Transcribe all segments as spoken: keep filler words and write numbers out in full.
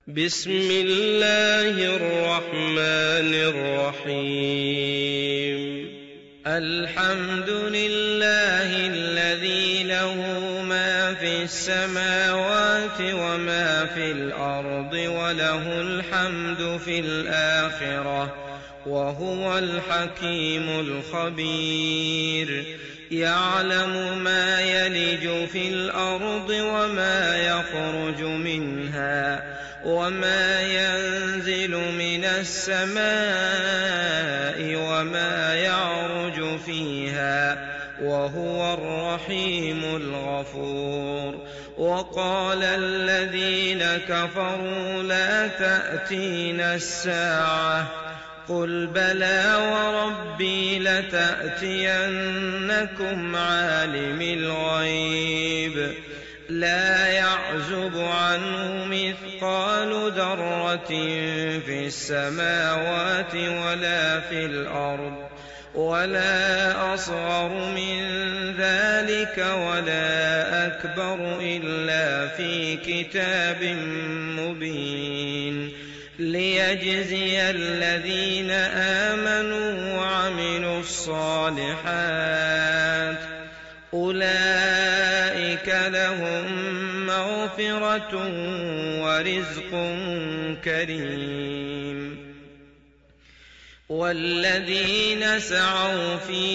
بسم الله الرحمن الرحيم الحمد لله الذي له ما في السماوات وما في الأرض وله الحمد في الآخرة وهو الحكيم الخبير يعلم ما يلج في الأرض وما يخرج منها وما ينزل من السماء وما يعرج فيها وهو الرحيم الغفور وقال الذين كفروا لا تأتينا الساعة قل بلى وربي لتأتينكم عالم الغيب لا يعزب عنه مثقال ذرة في السماوات ولا في الأرض ولا أصغر من ذلك ولا أكبر إلا في كتاب مبين ليجزي الذين آمنوا وعملوا الصالحات أولئك لهم مغفرة ورزق كريم والذين سعوا في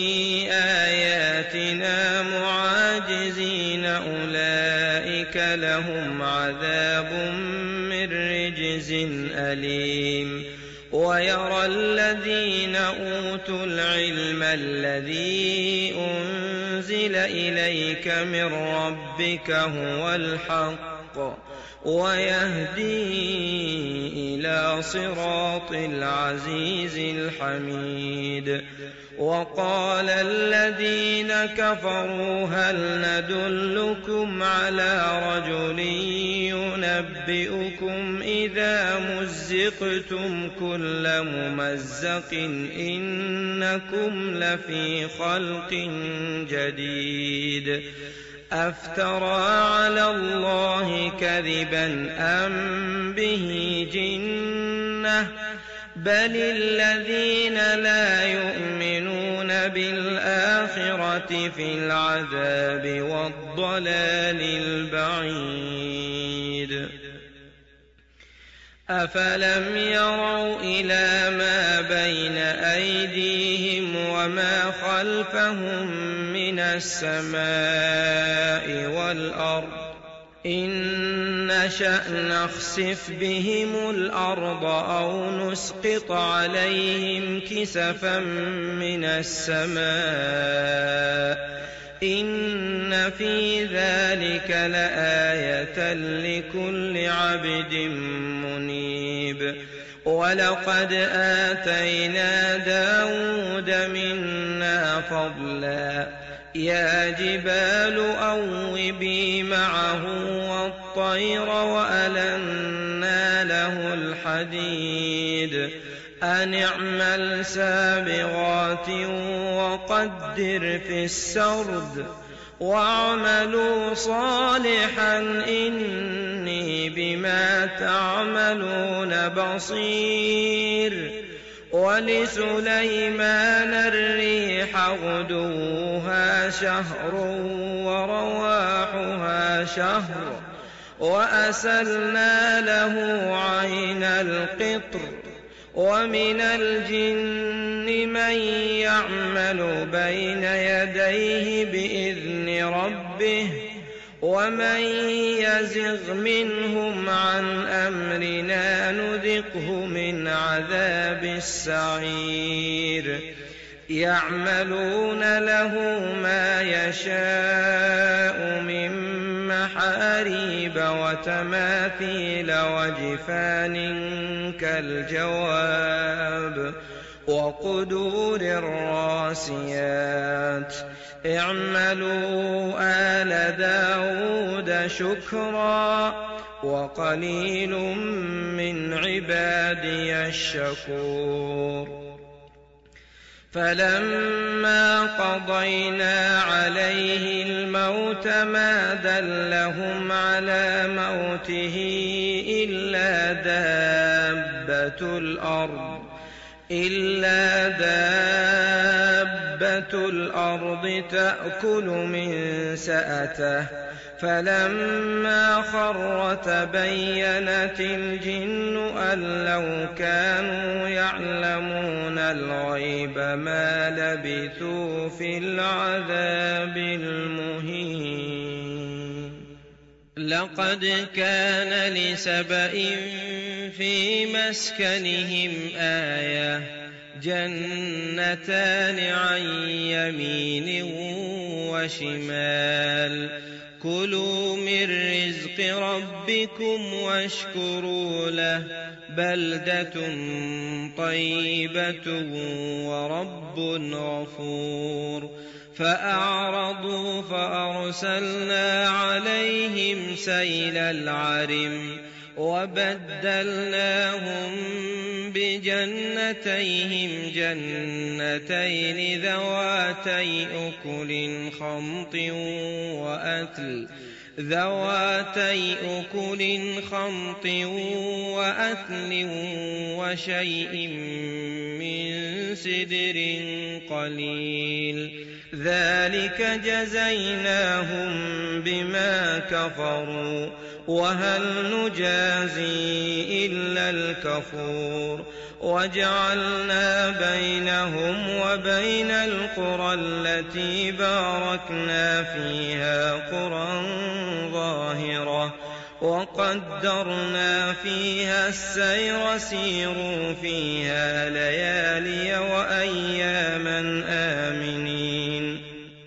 آياتنا معاجزين أولئك لهم عذاب من رجز أليم ويرى الذين أوتوا العلم الذي أنزل إليك من ربك هو الحق ويهدي إلى صراط العزيز الحميد وقال الذين كفروا هل ندلكم على رجل ينبئكم إذا مزقتم كل ممزق إنكم لفي خلق جديد أفترى على الله كذبا أم به جنة بل الذين لا يؤمنون بالآخرة في العذاب والضلال البعيد أفلم يروا إلى ما بين أيديهم وما خلفهم من السماء والأرض إن نشأ نخسف بهم الأرض أو نسقط عليهم كسفا من السماء إن في ذلك لآية لكل عبد منيب ولقد آتينا داود منا فضلا يا جبال أوبي معه والطير وألنا له الحديد أن اعمل سابغات وقدر في السرد واعملوا صالحا إني بما تعملون بصير ولسليمان الريح غدوها شهر ورواحها شهر وأسلنا له عين القطر ومن الجن من يعمل بين يديه بإذن ربه ومن يزغ منهم عن أمرنا نذقه من عذاب السعير يعملون له ما يشاء من محاريب وتماثيل وجفان كالجواب وقدور الراسيات اعملوا آل داود شكرا وقليل من عبادي الشكور فلما قضينا عليه الموت ما دلهم على موته إلا دابة الأرض إلا دابة الأرض تأكل من سأته فلما خر تبينت الجن أن لو كانوا يعلمون الغيب ما لبثوا في العذاب المهين. لقد كان لسبإ في مسكنهم آية جنتان عن يمين وشمال كلوا من رزق ربكم واشكروا له بلدة طيبة ورب غفور. فأعرضوا فأرسلنا عليهم سيل العرم وبدلناهم بجنتيهم جنتين ذواتي أكل خمط وأثل ذواتي أكل خمط وأثل وشيء من سدر قليل ذلك جزيناهم بما كفروا وهل نجازي إلا الكفور. وجعلنا بينهم وبين القرى التي باركنا فيها قرى ظاهرة وقدرنا فيها السير سيروا فيها ليالي وأياما آمنين.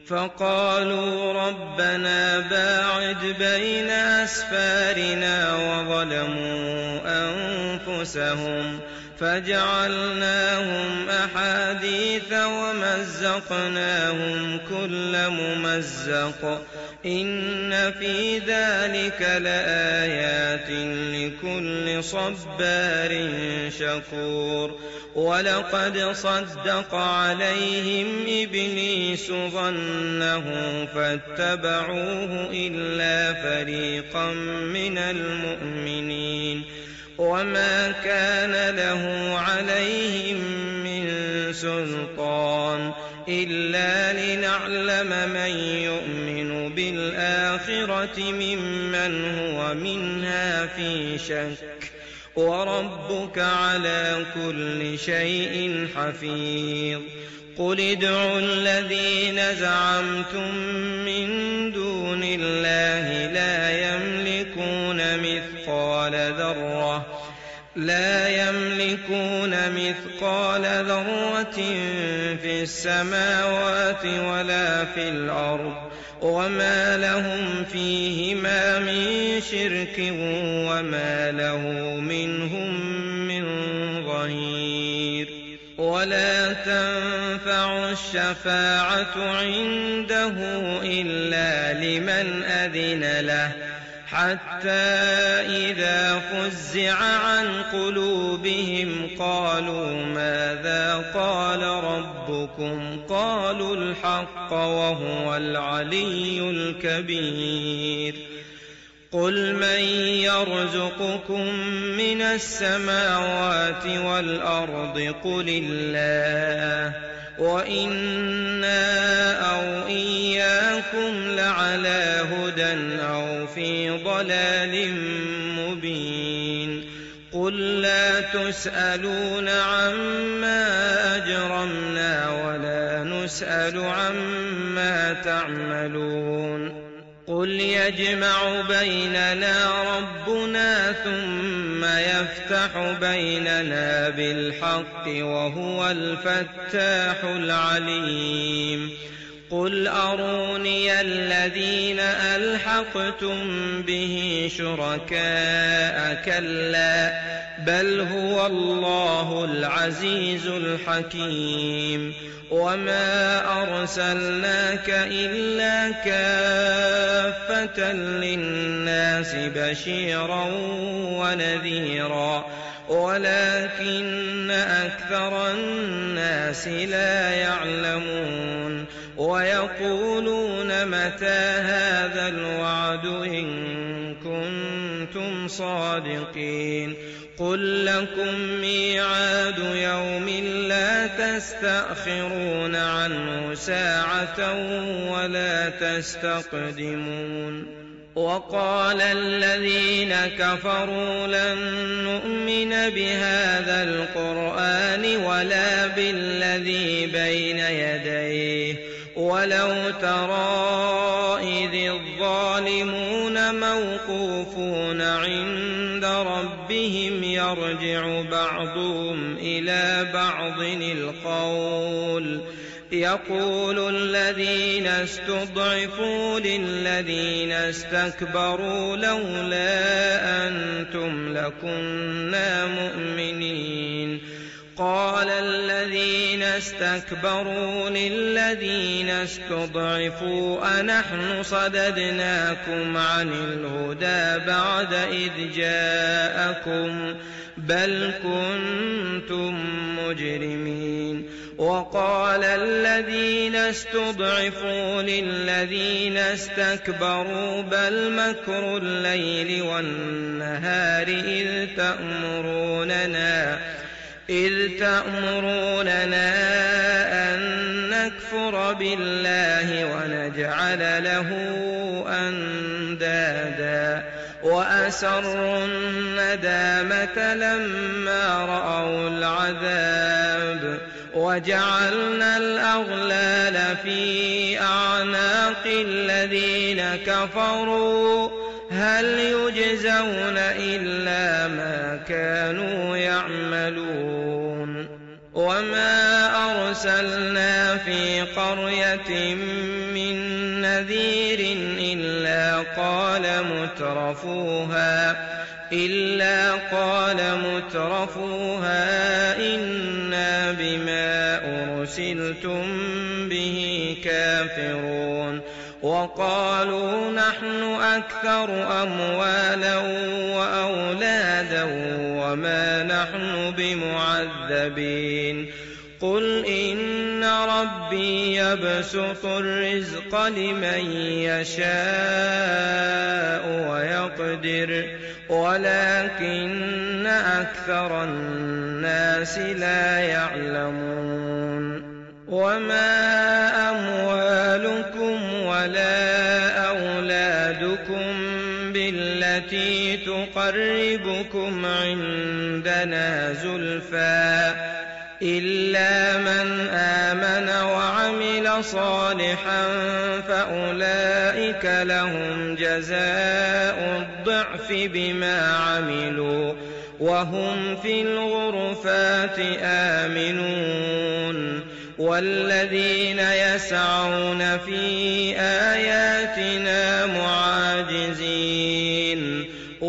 فقالوا ربنا باعد بين أسفارنا وظلموا أنفسهم فجعلناهم أحاديث ومزقناهم كل ممزق إن في ذلك لآيات لكل صبار شكور. ولقد صدق عليهم إبليس ظنه فاتبعوه إلا فريقا من المؤمنين وما كان له عليهم من سلطان إلا لنعلم من يؤمن بالآخرة ممن هو منها في شك وربك على كل شيء حفيظ. قل ادعوا الذين زعمتم من دون الله لا يملكون مثقال ذرة لا يملكون مثقال ذرة في السماوات ولا في الأرض وما لهم فيهما من شرك وما له منهم من ظهير. ولا تنفع الشفاعة عنده إلا لمن أذن له حتى إذا فزع عن قلوبهم قالوا ماذا قال ربكم قالوا الحق وهو العلي الكبير. قل من يرزقكم من السماوات والأرض قل الله وإنا أو إياكم لعلى هدى أو في ضلال مبين. قل لا تسألون عما أجرمنا ولا نسأل عما تعملون. قل يجمع بيننا ربنا ثم يفتح بيننا بالحق وهو الفتاح العليم. قل أروني الذين ألحقتم به شركاء كلا بل هو الله العزيز الحكيم وما أرسلناك إلا كافة للناس بشيرا ونذيرا ولكن أكثر الناس لا يعلمون ويقولون متى هذا الوعد إن كنتم صادقين قل لكم ميعاد يوم لا تستأخرون عنه ساعة ولا تستقدمون وقال الذين كفروا لن نؤمن بهذا القرآن ولا بالذي بين يديه ولو ترى إذ الظالمون موقوفون عند ربهم يرجع بعضهم إلى بعض القول يقول الذين استضعفوا للذين استكبروا لولا أنتم لكنا مؤمنين قال الذين استكبروا للذين استضعفوا أنحن صددناكم عن الهدى بعد إذ جاءكم بل كنتم مجرمين وقال الذين استضعفوا للذين استكبروا بل مكر الليل والنهار إذ تأمروننا إذ تأمروننا أن نكفر بالله ونجعل له أندادا وأسروا الندامة لما رأوا العذاب وجعلنا الأغلال في أعناق الذين كفروا هل يجزون إلا ما كانوا يعملون وما أرسلنا في قرية من نذير إلا قال مترفوها إلا قال مترفوها إنا بما أرسلتم به كافرون وقالوا نحن أكثر أموالا وأولادا وما نحن بمعذبين قل إن ربي يبسط الرزق لمن يشاء ويقدر ولكن أكثر الناس لا يعلمون وما أموالكم ولا أولادكم بالتي تقربكم عندنا زلفى إلا من آمن وعمل صالحا فأولئك لهم جزاء الضعف بما عملوا وهم في الغرفات آمنون والذين يسعون في آياتنا معاجزين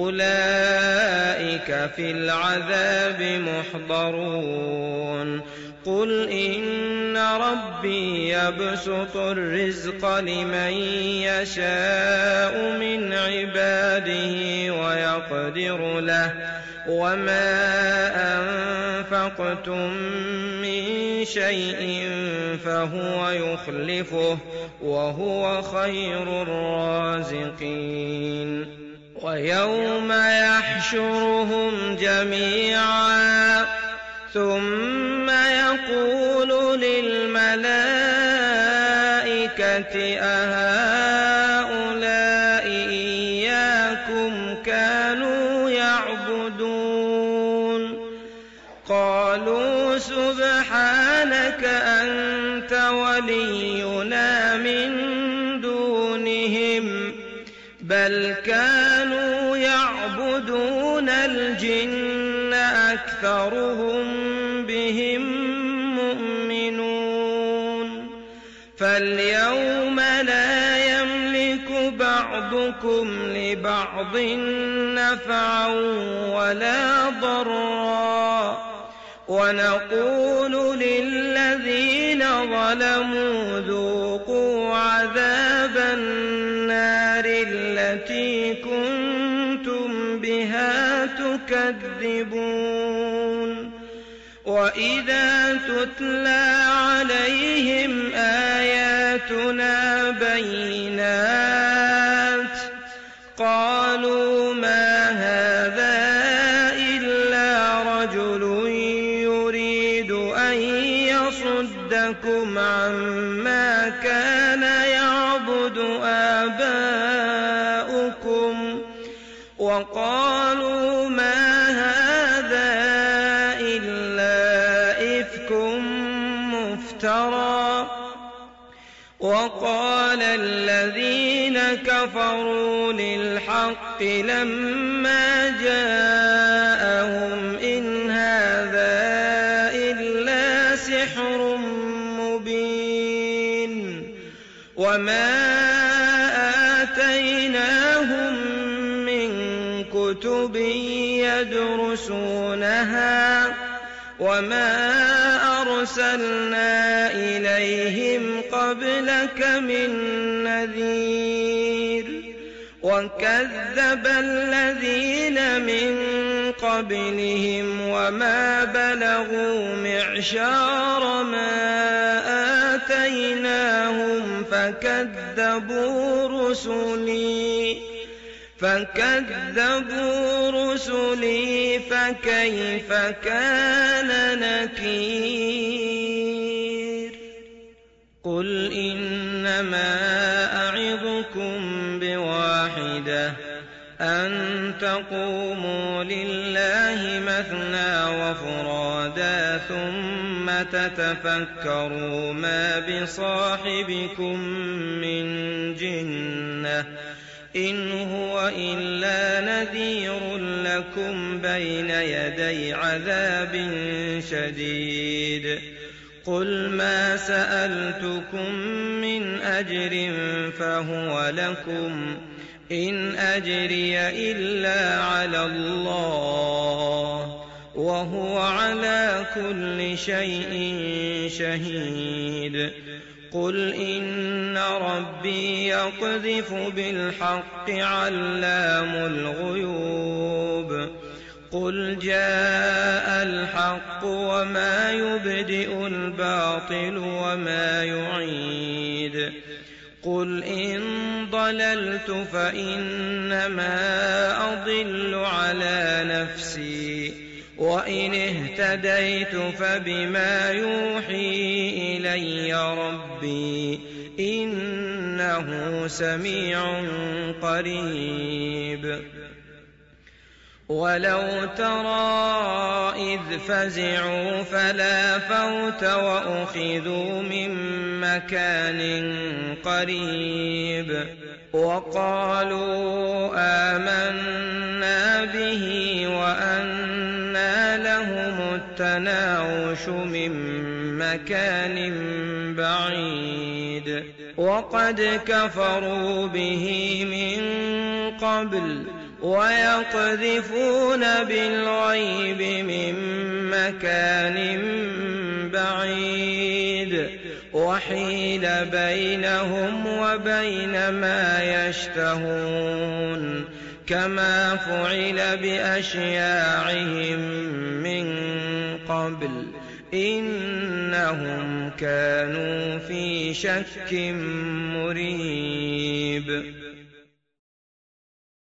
أولئك في العذاب محضرون قل إن ربي يبسط الرزق لمن يشاء من عباده ويقدر له وما أنفقتم من شيء فهو يخلفه وهو خير الرازقين ويوم يحشرهم جميعا ثم يقول للملائكة أهؤلاء إياكم كانوا يعبدون قالوا سبحانك أنت ولينا من دونهم بل كانوا يعبدون الجن أكثرهم بهم مؤمنون فاليوم بعضكم لبعض نفعا ولا ضرا ونقول للذين ظلموا ذوقوا عذاب النار التي كنتم بها تكذبون وإذا تتلى عليهم آياتنا بينات قالوا ما هذا إلا رجل يريد أن يصدكم عما كان يعبد آباؤكم وقالوا ما هذا إلا إفك مفترى وقال الذين كفروا للحق لما جاءهم إن هذا إلا سحر مبين وما آتيناهم من كتب يدرسونها وما أرسلنا إليهم قبلك من نذير وكذب الذين من قبلهم وما بلغوا معشار ما آتيناهم فكذبوا رسلي فكذبوا رسلي فكيف كان نكير قل إنما أعظكم بواحدة أن تقوموا لله مثنى وفرادا ثم تتفكروا ما بصاحبكم من جنة إن هو إلا نذير لكم بين يدي عذاب شديد قل ما سألتكم من أجر فهو لكم إن أجري إلا على الله وهو على كل شيء شهيد قل إن ربي يقذف بالحق علام الغيوب قل جاء الحق وما يبدئ الباطل وما يعيد قل إن ضللت فإنما أضل على نفسي وإن اهتديت فبما يوحي إلي ربي إنه سميع قريب ولو ترى إذ فزعوا فلا فوت وأخذوا من مكان قريب وقالوا آمنا به وأنى لهم التناوش من مكان بعيد وقد كفروا به من قبل ويقذفون بالغيب من مكان بعيد وحيل بينهم وبين ما يشتهون كما فعل بأشياعهم من قبل إنهم كانوا في شك مريب